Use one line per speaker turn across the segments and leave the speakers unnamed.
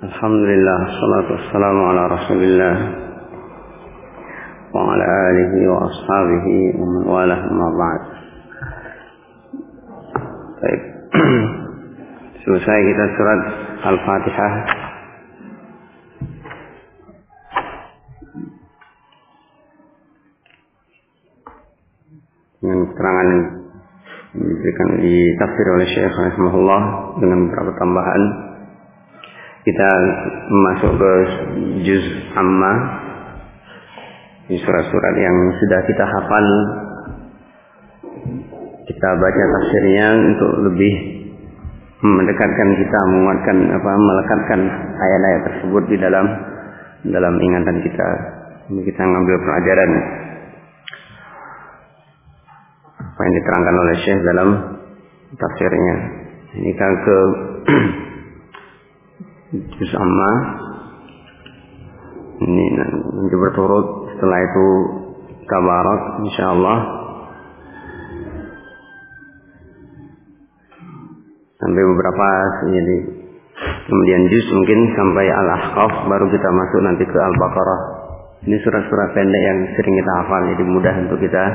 Alhamdulillah, salatu wassalamu ala rasulillah wa ala alihi wa ashabihi wa man walah ma ba'd. Baik. Selesai kita surat Al-Fatihah. Dengan keterangan diberikan di tafsir oleh Syekh rahimahullah dengan beberapa tambahan. Kita masuk ke juz amma, di surat-surat yang sudah kita hafal. Kita baca tafsirnya untuk lebih mendekatkan kita, menguatkan melekatkan ayat-ayat tersebut di dalam ingatan kita. Kita mengambil pelajaran apa yang diterangkan oleh Syekh dalam tafsirnya. Ini kan ke juz amma. Ini nanti berturut, setelah itu tabarak insyaallah sampai beberapa, jadi kemudian juz mungkin sampai Al-Ahqaf, baru kita masuk nanti ke Al-Baqarah. Ini surat-surat pendek yang sering kita hafal, jadi mudah untuk kita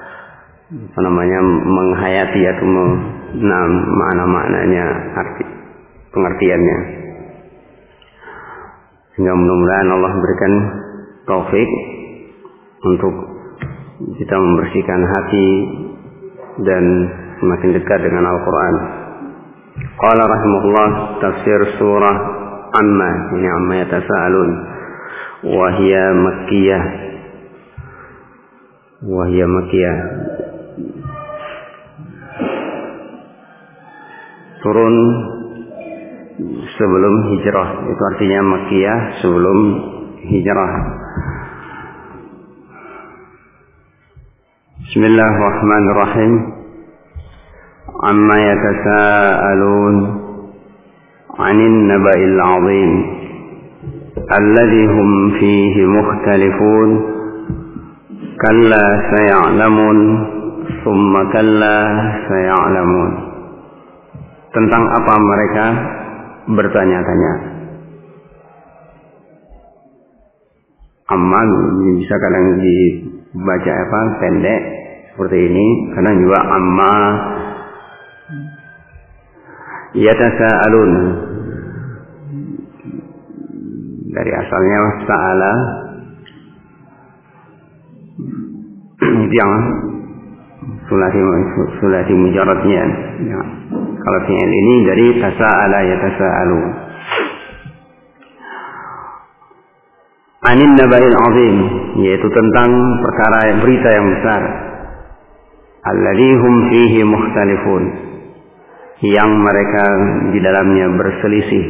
menghayati atau makna-maknanya, pengertiannya. Sehingga mudah-mudahan Allah berikan taufik untuk kita membersihkan hati dan semakin dekat dengan Al-Quran. Qala rahimahullah, tafsir surah Amma, ini amma yatasa'alun, wahia makkiyah, turun sebelum hijrah, itu artinya makkiyah, sebelum hijrah. Bismillahirrahmanirrahim. Amma yatasa'alun 'anil naba'il 'azim alladhi hum fihi mukhtalifun kalla saya'lamun thumma kalla saya'lamun. Tentang apa mereka bertanya-tanya. Amma bisa kadang dibaca pendek seperti ini, kadang juga amma yatasa'alun, dari asalnya sa'ala, yang sulasi mujaradnya ya. Kalau fi'il ini dari tasa'ala yatasa'alun. Anin naba'il azim, yaitu tentang perkara berita yang besar. Alladzi hum fihi mukhtalifun, yang mereka di dalamnya berselisih.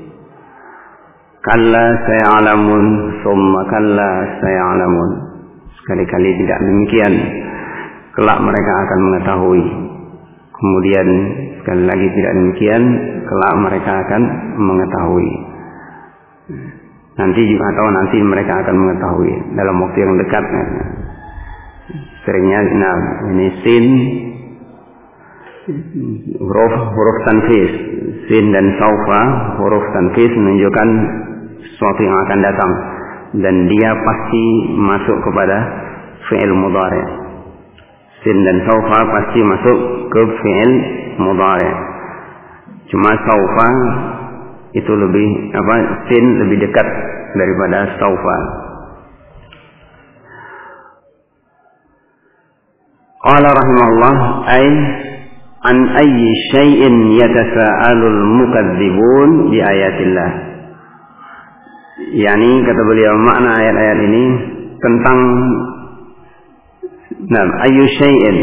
Kalla saya'lamun, summa kalla saya'lamun. Sekali-kali tidak demikian, kelak mereka akan mengetahui. Kemudian sekali lagi tidak demikian, kelak mereka akan mengetahui. Nanti juga, atau nanti mereka akan mengetahui dalam waktu yang dekat. Seringnya ini sin, huruf tanfis, sin dan saufa, huruf tanfis menunjukkan sesuatu yang akan datang, dan dia pasti masuk kepada fi'il mudhari'. Sin dan saufa pasti masuk ke fi'il mudhari'. Cuma saufa itu lebih sin lebih dekat daripada saufa. Qala rahimahullah, ay an ayyi syai'in yatasa'alul mukadzibun bi ayatillah. Yani kata beliau, makna ayat-ayat ini tentang ayyu syai'in,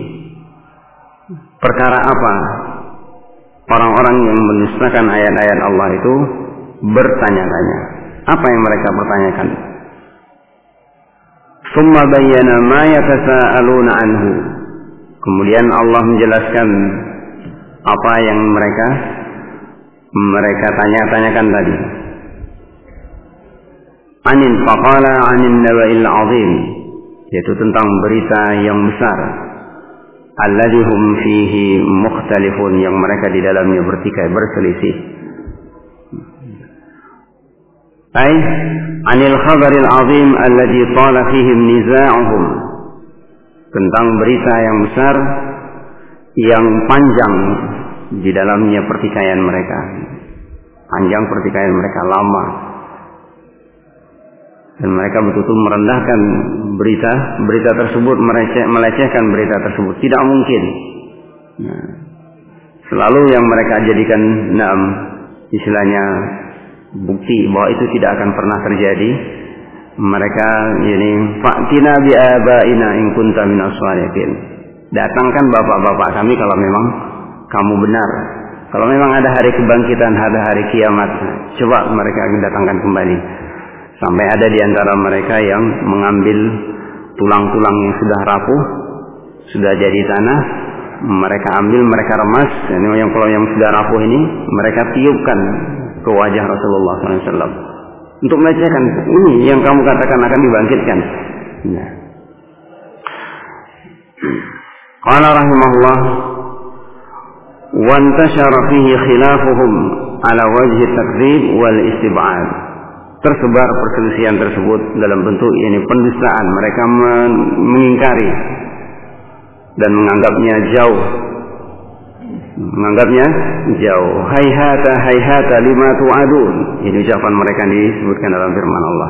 perkara apa orang-orang yang mendustakan ayat-ayat Allah itu bertanya-tanya. Apa yang mereka pertanyakan? Summa bayyana ma yatasa'aluna anhu. Kemudian Allah menjelaskan apa yang mereka tanya-tanyakan tadi. Anin faqala anin naba'il azim, yaitu tentang berita yang besar. Alladzi hum fihi mukhtalifun, yang mereka di dalamnya bertikai berselisih. Ay anil khabaril azim alladhi tala fihim niza'uhum, tentang berita yang besar yang panjang di dalamnya pertikaian mereka. Panjang pertikaian mereka, lama. Dan mereka betul-betul merendahkan berita tersebut, melecehkan berita tersebut. Tidak mungkin. Nah, selalu yang mereka jadikan istilahnya bukti bahwa itu tidak akan pernah terjadi. Mereka fa'tina bi abaina in kunta minas shalihin. Datangkan bapak-bapak kami kalau memang kamu benar. Kalau memang ada hari kebangkitan, ada hari kiamat, coba mereka datangkan kembali. Sampai ada di antara mereka yang mengambil tulang-tulang yang sudah rapuh, sudah jadi tanah, mereka ambil, mereka remas, dan kalau yang sudah rapuh ini mereka tiupkan ke wajah Rasulullah SAW untuk melecehkan, ini yang kamu katakan akan dibangkitkan. Nah. Qala rahimahullah, wa antashara fihi khilafuhum ala wajhi takdzib wal istib'ad. Tersebar perselisihan tersebut dalam bentuk pendustaan. Mereka mengingkari dan menganggapnya jauh. Hayhata lima tu'adun. Ini ucapan mereka disebutkan dalam firman Allah.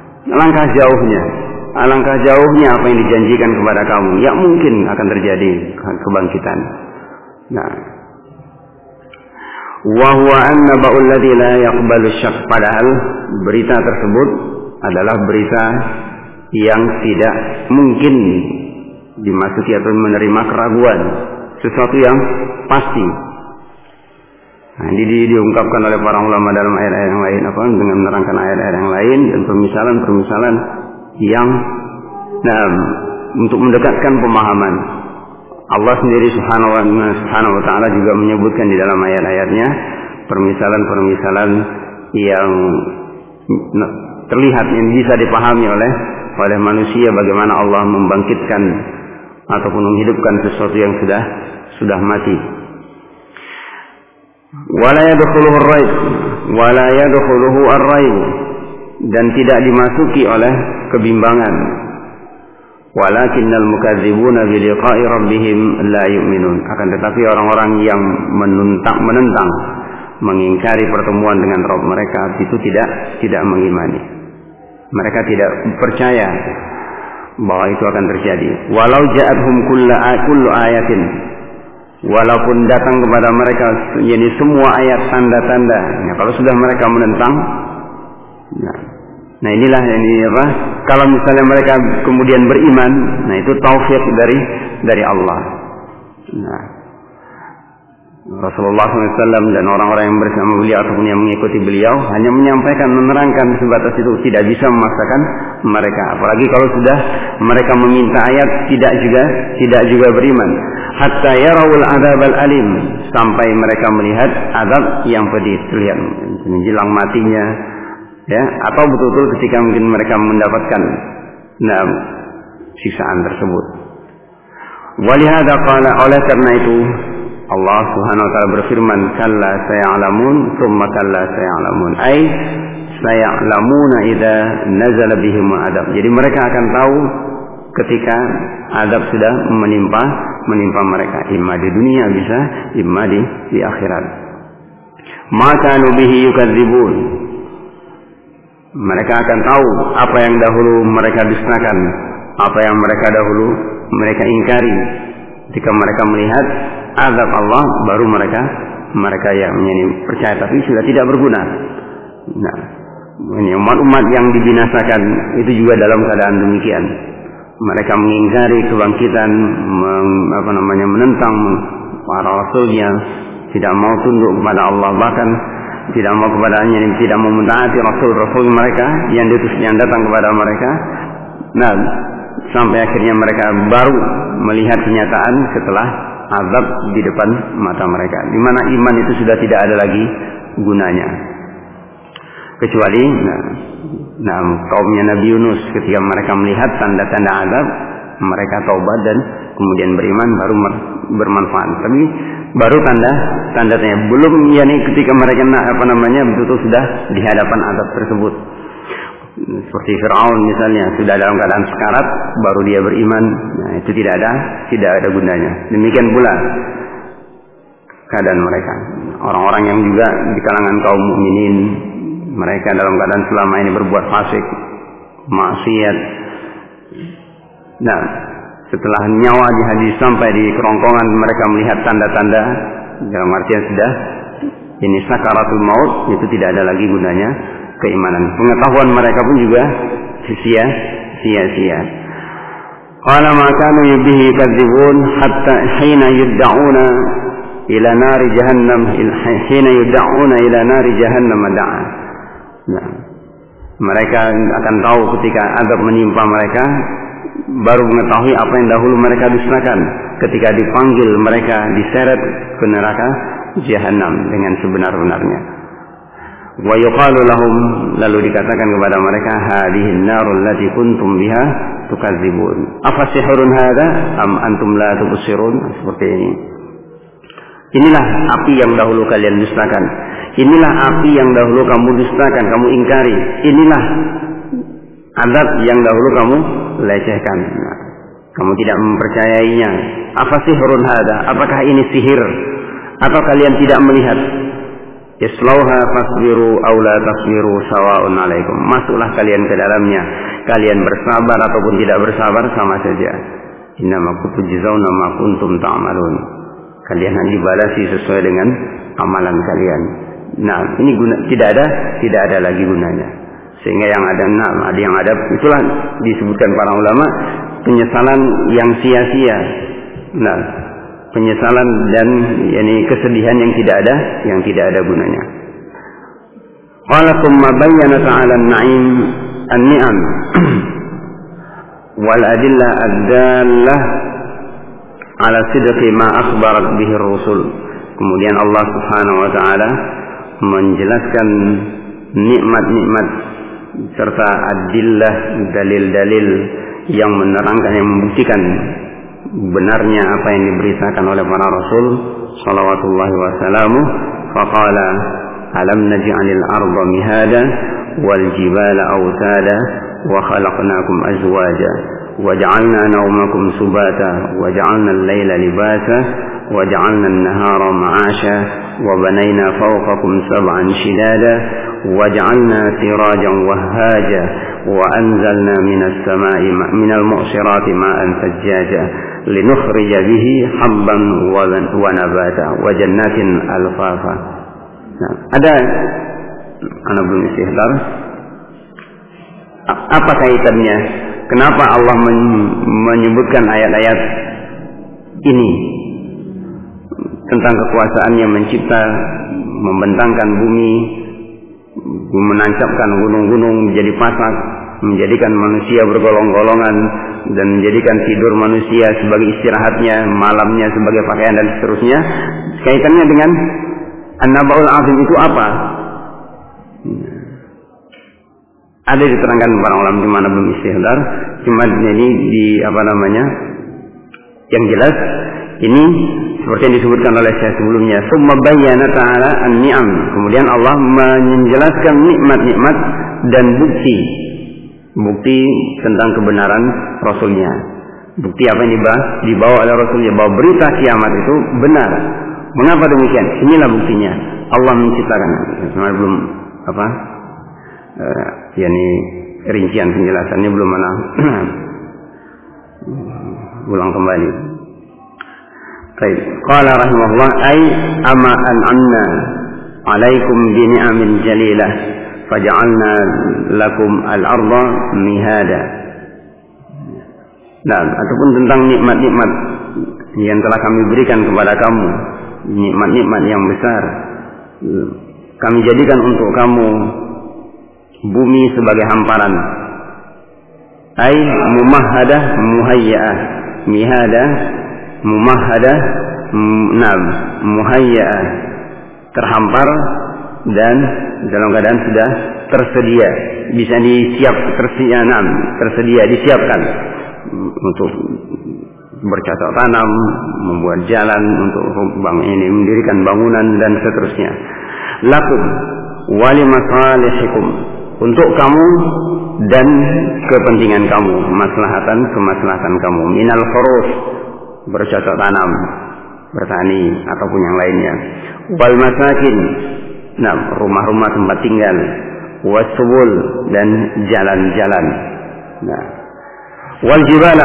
Alangkah jauhnya apa yang dijanjikan kepada kamu. Ya mungkin akan terjadi kebangkitan. Nah, wa huwa annaba'ul ladzi la yaqbalu syak, padahal berita tersebut adalah berita yang tidak mungkin dimasuki atau menerima keraguan, sesuatu yang pasti. Nah, ini diungkapkan oleh para ulama dalam ayat-ayat yang lain, dengan menerangkan ayat-ayat yang lain dan permisalan-permisalan yang untuk mendekatkan pemahaman. Allah sendiri subhanahu wa ta'ala juga menyebutkan di dalam ayat-ayatnya permisalan-permisalan yang terlihat, yang bisa dipahami oleh manusia, bagaimana Allah membangkitkan ataupun menghidupkan sesuatu yang sudah mati. Wala yadkhuluhu ar-raib, dan tidak dimasuki oleh kebimbangan. Walakinnal mukadzibuna bi liqa'i rabbihim la yu'minun. Akan tetapi orang-orang yang menentang, mengingkari pertemuan dengan Rabb mereka, itu tidak mengimani. Mereka tidak percaya bahwa itu akan terjadi. Walau ja'atuhum kullu ayatin, walaupun datang kepada mereka semua ayat tanda-tanda. Nah, kalau sudah mereka menentang, nah inilah kalau misalnya mereka kemudian beriman, nah itu taufik dari Allah. Nah, Rasulullah SAW dan orang-orang yang bersama beliau ataupun yang mengikuti beliau hanya menyampaikan, menerangkan sebatas itu, tidak bisa memaksakan mereka. Apalagi kalau sudah mereka meminta ayat, tidak juga beriman. Hatta yarawul adzabal alim, sampai mereka melihat azab yang pedih, terlihat menjelang matinya. Ya, atau betul-betul ketika mungkin mereka mendapatkan siksaan tersebut. Walihada qala, oleh karena itu Allah Subhanahu wa taala berfirman, kalla saya'lamun tsumma kalla saya'lamun, ay saya'lamuna idza nazala bihim adab. Jadi mereka akan tahu ketika adab sudah menimpa mereka, imma di dunia bisa, imma di akhirat. Maka nubihi yukadzibun, mereka akan tahu apa yang dahulu mereka dustakan, apa yang mereka ingkari. Ketika mereka melihat azab Allah, baru mereka yang percaya, tapi sudah tidak berguna. Nah, ini umat-umat yang dibinasakan itu juga dalam keadaan demikian. Mereka mengingkari kebangkitan, menentang para rasulnya, tidak mau tunduk kepada Allah, bahkan tidak mau kepadanya, tidak mau mentaati rasul-rasul mereka yang datang kepada mereka. Nah, sampai akhirnya mereka baru melihat kenyataan setelah azab di depan mata mereka, di mana iman itu sudah tidak ada lagi gunanya. Kecuali kaumnya Nabi Yunus, ketika mereka melihat tanda-tanda azab, mereka taubat dan kemudian beriman, baru bermanfaat. Tapi Baru tanda-tandanya. Belum ketika mereka betul-betul sudah di hadapan azab tersebut. Seperti Fir'aun misalnya, sudah dalam keadaan sekarat baru dia beriman. Nah, itu tidak ada gunanya. Demikian pula keadaan mereka. Orang-orang yang juga di kalangan kaum mukminin, mereka dalam keadaan selama ini berbuat fasik, maksiat. Nah, setelah nyawa dihabis sampai di kerongkongan, mereka melihat tanda-tanda dalam artian sudah ini sakaratul maut, itu tidak ada lagi gunanya keimanan. Pengetahuan mereka pun juga sia-sia. Qala ma kanu bihi kadzibun hatta hina yud'auna ila nari jahannam da'a. Nah, mereka akan tahu ketika azab menimpa mereka, baru mengetahui apa yang dahulu mereka dustakan. Ketika dipanggil mereka diseret ke neraka Jahannam dengan sebenar-benarnya. Wa yuqalu lahum, lalu dikatakan kepada mereka, hadhihi an-narul lati kuntum biha tukadzibun. Afa sihrun hadza am antum la tubsirun? Seperti ini. Inilah api yang dahulu kalian dustakan. Inilah api yang dahulu kamu dustakan, kamu ingkari. Inilah azab yang dahulu kamu lecehkan. Nah, kamu tidak mempercayainya. Apa sihrun hada? Apakah ini sihir? Atau kalian tidak melihat? Islauha fasbiru aw la tasbiru sawa'un alaikum. Masuklah kalian ke dalamnya. Kalian bersabar ataupun tidak bersabar sama saja. Innama tujzauna ma kuntum ta'malun. Kalian akan dibalasi sesuai dengan amalan kalian. Nah, ini tidak ada lagi gunanya. Sehingga yang ada itulah disebutkan para ulama penyesalan yang sia-sia. Nah, penyesalan dan kesedihan yang tidak ada gunanya. Qala thumma bayyana ta'ala an-ni'am wal adillah ad-dallah ala sidqi ma akhbarat bihi ar-rusul. Kemudian Allah Subhanahu wa taala menjelaskan nikmat-nikmat serta adillah, dalil-dalil yang menerangkan, yang membuktikan benarnya apa yang diberitakan oleh para rasul salawatullahi wasallamuh. Faqala alam naj'alil arda mihada wal jibala awtada wa khalaqnakum azwaja wa ja'alna nawmakum subata wa ja'alna al-layla libasa wa ja'alna an-nahara ma'asha wa banayna fawqakum sab'an shidada وجعلنا سراجا وهاجا وأنزلنا من السماء من المعصرات ماء ثجاجا لنخرج به حبا ونباتا وجنات ألفافا. Nah, ada anak belum istihdar. Apa kaitannya? Kenapa Allah menyebutkan ayat-ayat ini tentang kekuasaannya mencipta, membentangkan bumi, menancapkan gunung-gunung menjadi pasak, menjadikan manusia bergolong-golongan, dan menjadikan tidur manusia sebagai istirahatnya, malamnya sebagai pakaian, dan seterusnya. Kaitannya dengan An-Naba'ul Azim itu apa? Ada diterangkan para ulama di mana belum istihdar, cuma ini yang jelas ini seperti yang disebutkan oleh saya sebelumnya. Summa bayyana ta'ala an-ni'am. Kemudian Allah menjelaskan nikmat-nikmat dan bukti tentang kebenaran Rasulnya. Bukti apa yang dibawa oleh Rasulnya, bahwa berita kiamat itu benar. Mengapa demikian? Inilah buktinya. Allah menciptakan. Belum rincian penjelasannya belum mana. Ulang kembali. Baik. Qala rahimahullah ay ama an'amna 'alaikum bi ni'amin jalilah faj'alna lakum al-ardha mihada. Nah, ataupun tentang nikmat-nikmat yang telah kami berikan kepada kamu, nikmat-nikmat yang besar. Kami jadikan untuk kamu bumi sebagai hamparan. Ay mumahhadah muhayyaah. Mihada mumahhadah, muhayyaah, terhampar dan dalam keadaan sudah tersedia, bisa disiapkan untuk bercocok tanam, membuat jalan untuk mendirikan bangunan dan seterusnya. Lakum wali masalihikum, untuk kamu dan kepentingan kamu, kemaslahatan kamu. Minal furus, bercocok tanam, bertani ataupun yang lainnya. Wal masakin, rumah-rumah tempat tinggal. Wasubul, dan jalan-jalan. Wal jibala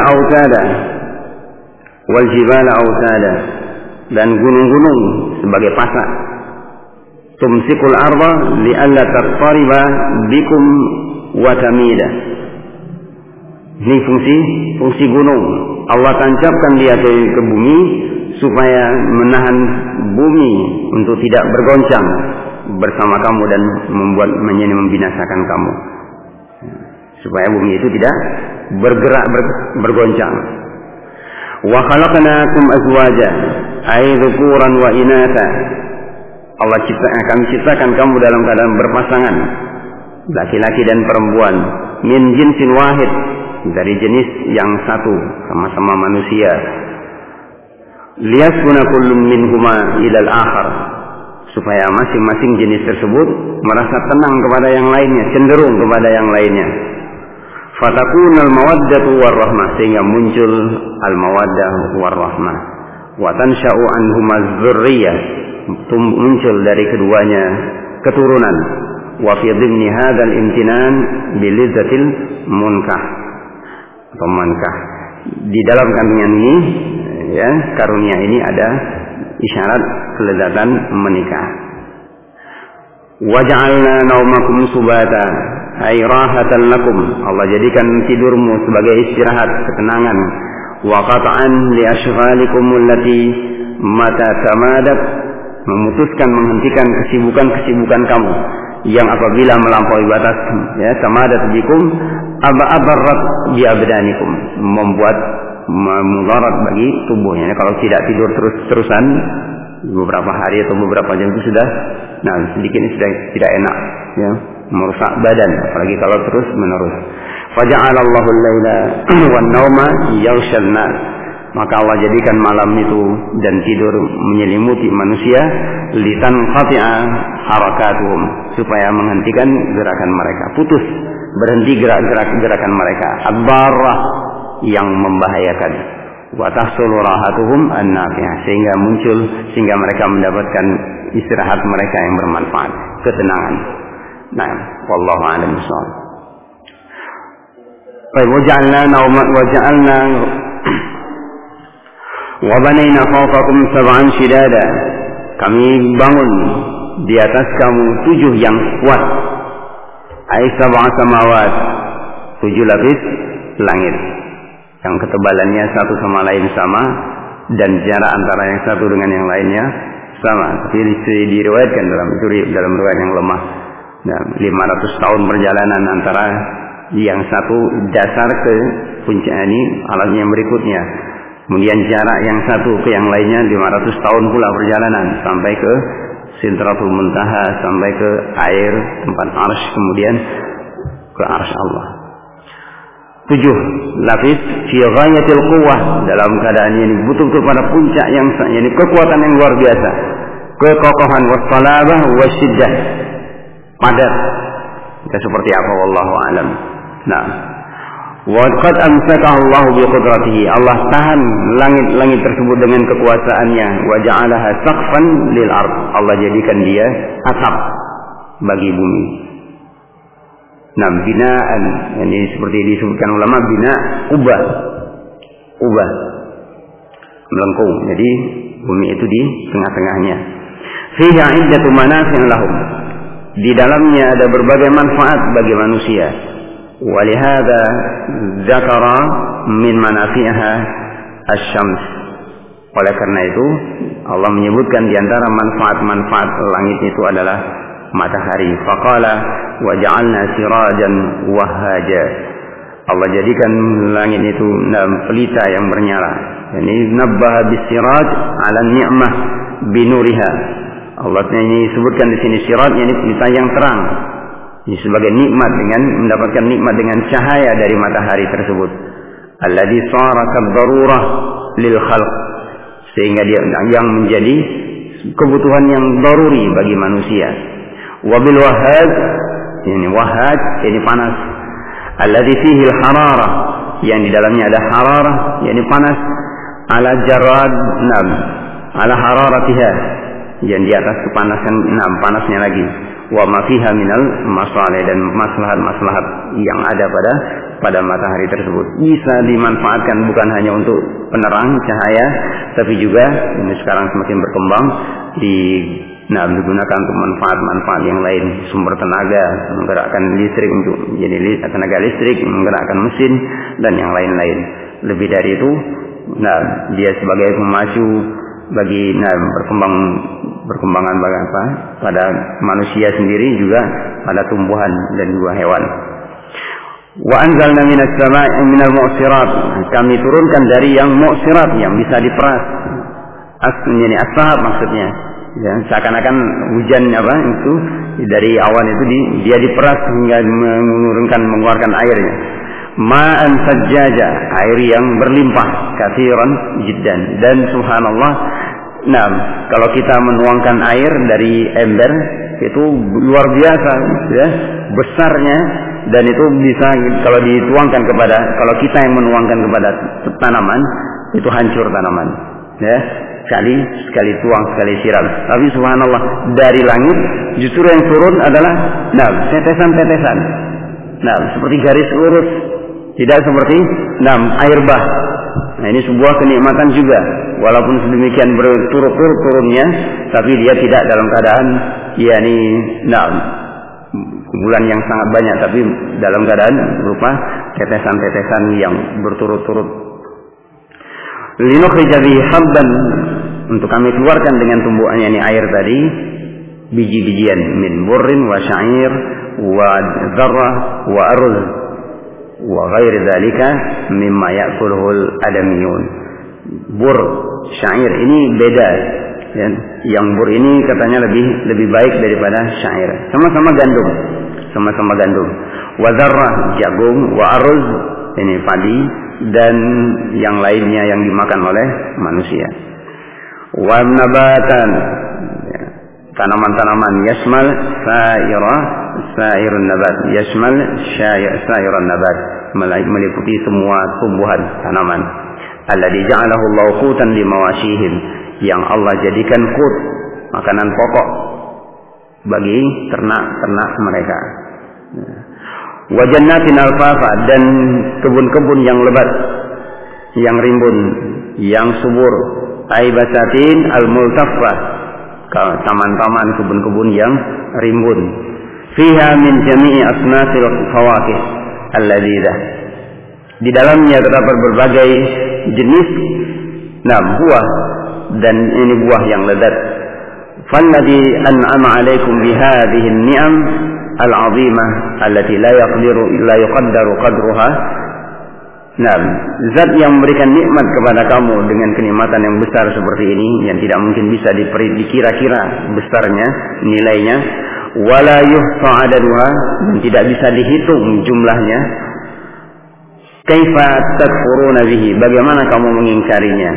autada, dan gunung-gunung sebagai pasak. Tumsikul arda li'alla tattariba bikum wa tamida. Ini fungsi gunung. Allah tancapkan dia ke bumi supaya menahan bumi untuk tidak bergoncang bersama kamu dan membinasakan kamu. Supaya bumi itu tidak bergerak bergoncang. Wa khalaqnakum azwaja, ay dzukuran wa inatha. Allah kami ciptakan kamu dalam keadaan berpasangan, laki-laki dan perempuan, min jinsin wahid, dari jenis yang satu, sama-sama manusia. Liyaskuna kullun minhuma ilal akhar, supaya masing-masing jenis tersebut merasa tenang kepada yang lainnya, cenderung kepada yang lainnya. Fatakunal mawaddatu warahmah, sehingga muncul al-mawaddah warahmah. Wa tansha'u anhuma dzurriyyah, muncul dari keduanya keturunan. Wa fi dhimni hadzal imtinan bilizzatil munkah atau mankah. Di dalam kandungan ini, ya, karunia ini ada isyarat kelezatan menikah. Wa ja'alna naumakum subata, ay rahatan lakum. Allah jadikan tidurmu sebagai istirahat, ketenangan. Wa qat'an li ashghalikum allati mata tamadat, memutuskan, menghentikan kesibukan kamu yang apabila melampaui batas, ya, tamadat bikum abarrat bi abdanikum, membuat mudarat bagi tubuhnya. Kalau tidak tidur terus-terusan beberapa hari atau beberapa jam itu sudah sedikit sudah tidak enak, ya, merusak badan, apalagi kalau terus menerus. Faja'alallahu al-laila wan nauma yaghshal nas, maka Allah jadikan malam itu dan tidur menyelimuti manusia, litan qati'a harakatuhum, supaya menghentikan gerakan mereka, putus, berhenti gerakan mereka, ad-darrah, yang membahayakan. Wa tahsulu rahatuhum an-nafi'ah, sehingga mereka mendapatkan istirahat mereka yang bermanfaat, ketenangan. Wallahu a'lam bishawab. Waja'alna wa banayna fawqakum sab'an shidada, kami bangun di atas kamu 7 yang kuat. Ay sab'a samawat, 7 lapis langit yang ketebalannya satu sama lain sama, dan jarak antara yang satu dengan yang lainnya sama. Tapi diriwayatkan dalam riwayat yang lemah, 500 tahun perjalanan antara yang satu dasar ke puncak ini alatnya yang berikutnya. Kemudian jarak yang satu ke yang lainnya 500 tahun pula perjalanan sampai ke Sidratul Muntaha, sampai ke air tempat arsy, kemudian ke arsy Allah. 7 lapis fi ghayatil quwwah, dalam keadaan ini betul-betul pada puncak yang kekuatan yang luar biasa, kekokohan, wassalabah wasyiddah, padat. Seperti apa wallahu alam. Wa qad amsaka Allah bi qudratihi, Allah tahan langit-langit tersebut dengan kekuasaannya. Wa ja'alaha saqfan lil ard, Allah jadikan dia atap bagi bumi. Binaan, ini seperti disebutkan ulama, bina ubah melengkung, jadi bumi itu di tengah-tengahnya. Fiha iddatu manafi' lahum, di dalamnya ada berbagai manfaat bagi manusia. Walihada dzakara min manafi'ha asy-syams, oleh karena itu Allah menyebutkan di antara manfaat-manfaat langit itu adalah matahari. Faqala wa ja'alna sirajan wahhaja, Allah jadikan langit itu pelita yang bernyala. Ini nabbaha bisiraj ala ni'mah binuriha, Allah ini sebutkan di sini sirat, ini pelita yang terang, ini sebagai nikmat, dengan mendapatkan nikmat dengan cahaya dari matahari tersebut. Alladzi sara kaddarurah lil khalq, sehingga dia yang menjadi kebutuhan yang daruri bagi manusia. Wabil wahad, ini panas, alladzi fihi al-hararah, yang di dalamnya ada hararah, yakni panas, ala jarad ala hararatiha, yang di atas kepanasan panasnya lagi, wa ma fiha minal masalih, dan maslahat-maslahat yang ada pada matahari tersebut bisa dimanfaatkan bukan hanya untuk penerang cahaya, tapi juga ini sekarang semakin berkembang digunakan untuk manfaat-manfaat yang lain, sumber tenaga, menggerakkan listrik untuk jadi tenaga listrik, menggerakkan mesin dan yang lain-lain. Lebih dari itu, dia sebagai pemacu bagi perkembangan pada manusia sendiri, juga pada tumbuhan dan juga hewan. Wa anzalna minas sama'i minal mu'sirat, kami turunkan dari yang mu'sirat, yang bisa diperas. As-sahab maksudnya, ya, seakan-akan hujan itu dari awan itu dia diperas hingga mengeluarkan airnya. Ma'an sajjaja, air yang berlimpah, katsiran jiddan, dan subhanallah, kalau kita menuangkan air dari ember itu luar biasa, ya, besarnya, dan itu bisa kalau dituangkan kalau kita yang menuangkan kepada tanaman, itu hancur tanaman, ya, sekali tuang, sekali siram. Tapi subhanallah, dari langit justru yang turun adalah tetesan-tetesan, seperti garis lurus, tidak seperti air bah. Ini sebuah kenikmatan juga, walaupun sedemikian berturut-turutnya, tapi dia tidak dalam keadaan bulan yang sangat banyak, tapi dalam keadaan berupa tetesan-tetesan yang berturut-turut. Linukhrija bihi habban, untuk kami keluarkan dengan tumbuhannya ini air tadi, biji-bijian, min burrin wa sya'ir wa dzarrah wa aruz wa ghairi dzalika mimma ya'kuluhul adamiyun. Bur, syair ini beda, ya. Yang bur ini katanya lebih baik daripada syair. Sama-sama gandum. Wa dzarrah, jagung, wa aruz, ini padi, dan yang lainnya yang dimakan oleh manusia. Wa nabatan, tanaman-tanaman, yasmal sairun nabat, yasmal sairun nabat, meliputi semua tumbuhan tanaman. Alladzi ja'alahu Allahu qutan limawashihim, yang Allah jadikan qut, makanan pokok bagi ternak-ternak mereka. Wa jannatin alfafa, dan kebun-kebun yang lebat, yang rimbun, yang subur. Aibasatin al-multaffah, taman-taman, kebun-kebun yang rimbun. Fiha min jami'i asnafil fawakih alladzidah, di dalamnya terdapat berbagai jenis buah, dan ini buah yang lezat. Falladzi an'ama 'alaikum bihadhihi an-ni'am al-'azimah allati la yuqaddaru qadruha. Zat yang memberikan nikmat kepada kamu dengan kenikmatan yang besar seperti ini, yang tidak mungkin bisa dikira-kira besarnya, nilainya, wala yuhsa 'adaduha, dan tidak bisa dihitung jumlahnya. Kaifa takfuruna bihi, bagaimana kamu mengingkarinya?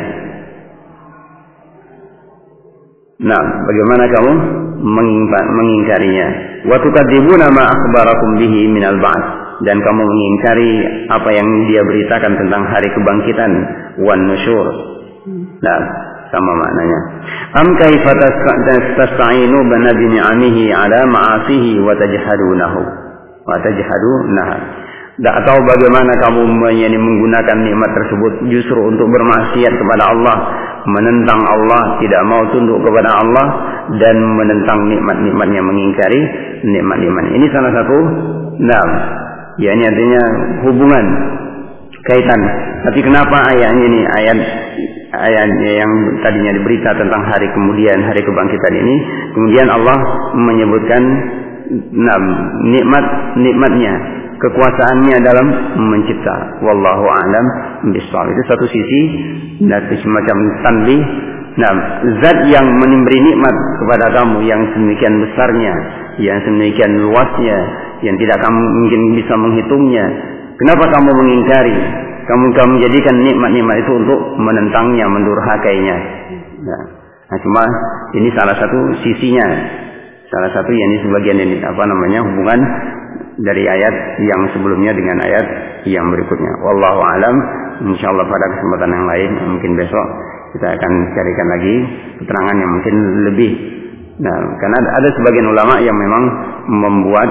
Bagaimana kamu mengingkarinya? Wa tukadzibuna ma akhbarakum bihi minal ba'ts, dan kamu mengingkari apa yang dia beritakan tentang hari kebangkitan, wan nusyur. Sama maknanya. Am kaifa tasta'inu bi ni'amihi ala ma'asihi wa tajhadunaha. Atau bagaimana kamu menggunakan nikmat tersebut justru untuk bermaksiat kepada Allah, menentang Allah, tidak mau tunduk kepada Allah, dan menentang nikmat-nikmatnya, mengingkari nikmat-nikmat. Ini salah satu ini artinya hubungan, kaitan. Tapi kenapa ayatnya ini, ayat yang tadinya diberita tentang hari kemudian, hari kebangkitan ini, kemudian Allah menyebutkan nikmatnya, kekuasaannya dalam mencipta. Wallahu a'lam bishawab. Itu satu sisi, dan semacam tanbih. Zat yang memberi nikmat kepada kamu yang sedemikian besarnya, yang sedemikian luasnya, yang tidak kamu mungkin bisa menghitungnya, Kenapa kamu mengingkari? Kamu menjadikan nikmat-nikmat itu untuk menentangnya, mendurhakainya. Nah, cuma ini salah satu sisinya. Salah satu yang ini sebagian ini hubungan dari ayat yang sebelumnya dengan ayat yang berikutnya. Wallahu alam. Insyaallah pada kesempatan yang lain, mungkin besok kita akan carikan lagi keterangan yang mungkin lebih. Nah, karena ada sebagian ulama yang memang membuat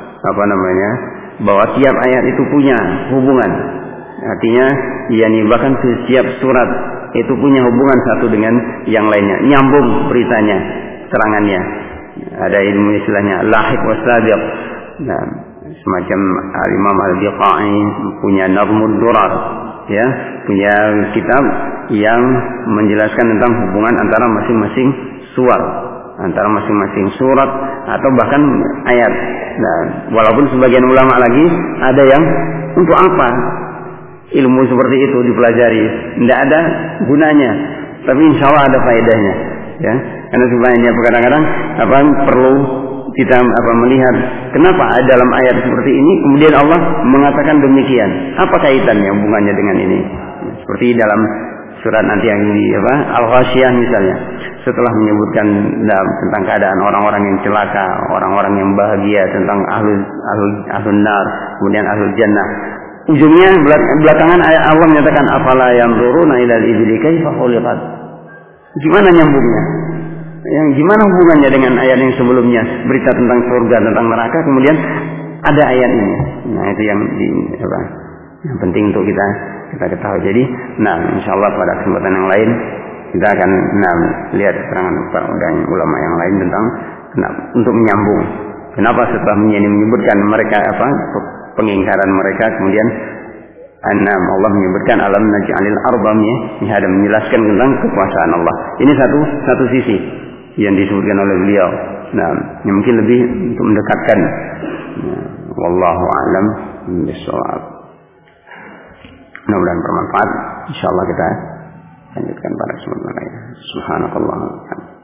bahwa tiap ayat itu punya hubungan. Artinya, bahkan setiap surat itu punya hubungan satu dengan yang lainnya, nyambung beritanya, terangannya. Ada ilmu istilahnya lahiq wasabiq. Nah, semacam Imam Al-Biqai punya Nazmud Durar, ya, punya kitab yang menjelaskan tentang hubungan antara masing-masing surat atau bahkan ayat. Nah, walaupun sebagian ulama lagi ada yang untuk apa ilmu seperti itu dipelajari, tidak ada gunanya, tapi insya Allah ada faedahnya, ya. Karena sebenarnya kadang-kadang perlu kita melihat kenapa dalam ayat seperti ini kemudian Allah mengatakan demikian, apa kaitannya hubungannya dengan ini. Seperti dalam surat nanti yang di Al-Ghasyiyah misalnya, setelah menyebutkan tentang keadaan orang-orang yang celaka, orang-orang yang bahagia, tentang ahlul nar, kemudian ahlul jannah, ujungnya belakangan ayat Allah menyatakan afala yanzuruna ilal ibli kaifa khuliqat. Gimana nyambungnya? Yang gimana hubungannya dengan ayat yang sebelumnya, berita tentang surga, tentang neraka, kemudian ada ayat ini. Nah, itu yang penting untuk kita ketahui. Jadi, insyaallah pada kesempatan yang lain kita akan lihat keterangan ulama yang lain tentang untuk menyambung. Kenapa setelah menyebutkan mereka pengingkaran mereka, kemudian Allah menyebutkan alam naj'alil arda mihada, menjelaskan tentang kekuasaan Allah. Ini satu sisi yang disebutkan oleh beliau. Yang mungkin lebih untuk mendekatkan. Wallahu a'lam bishawab. Mudah-mudahan bermanfaat. Insyaallah kita lanjutkan pada kesempatan lain. Subhanakallahumma wa bihamdika.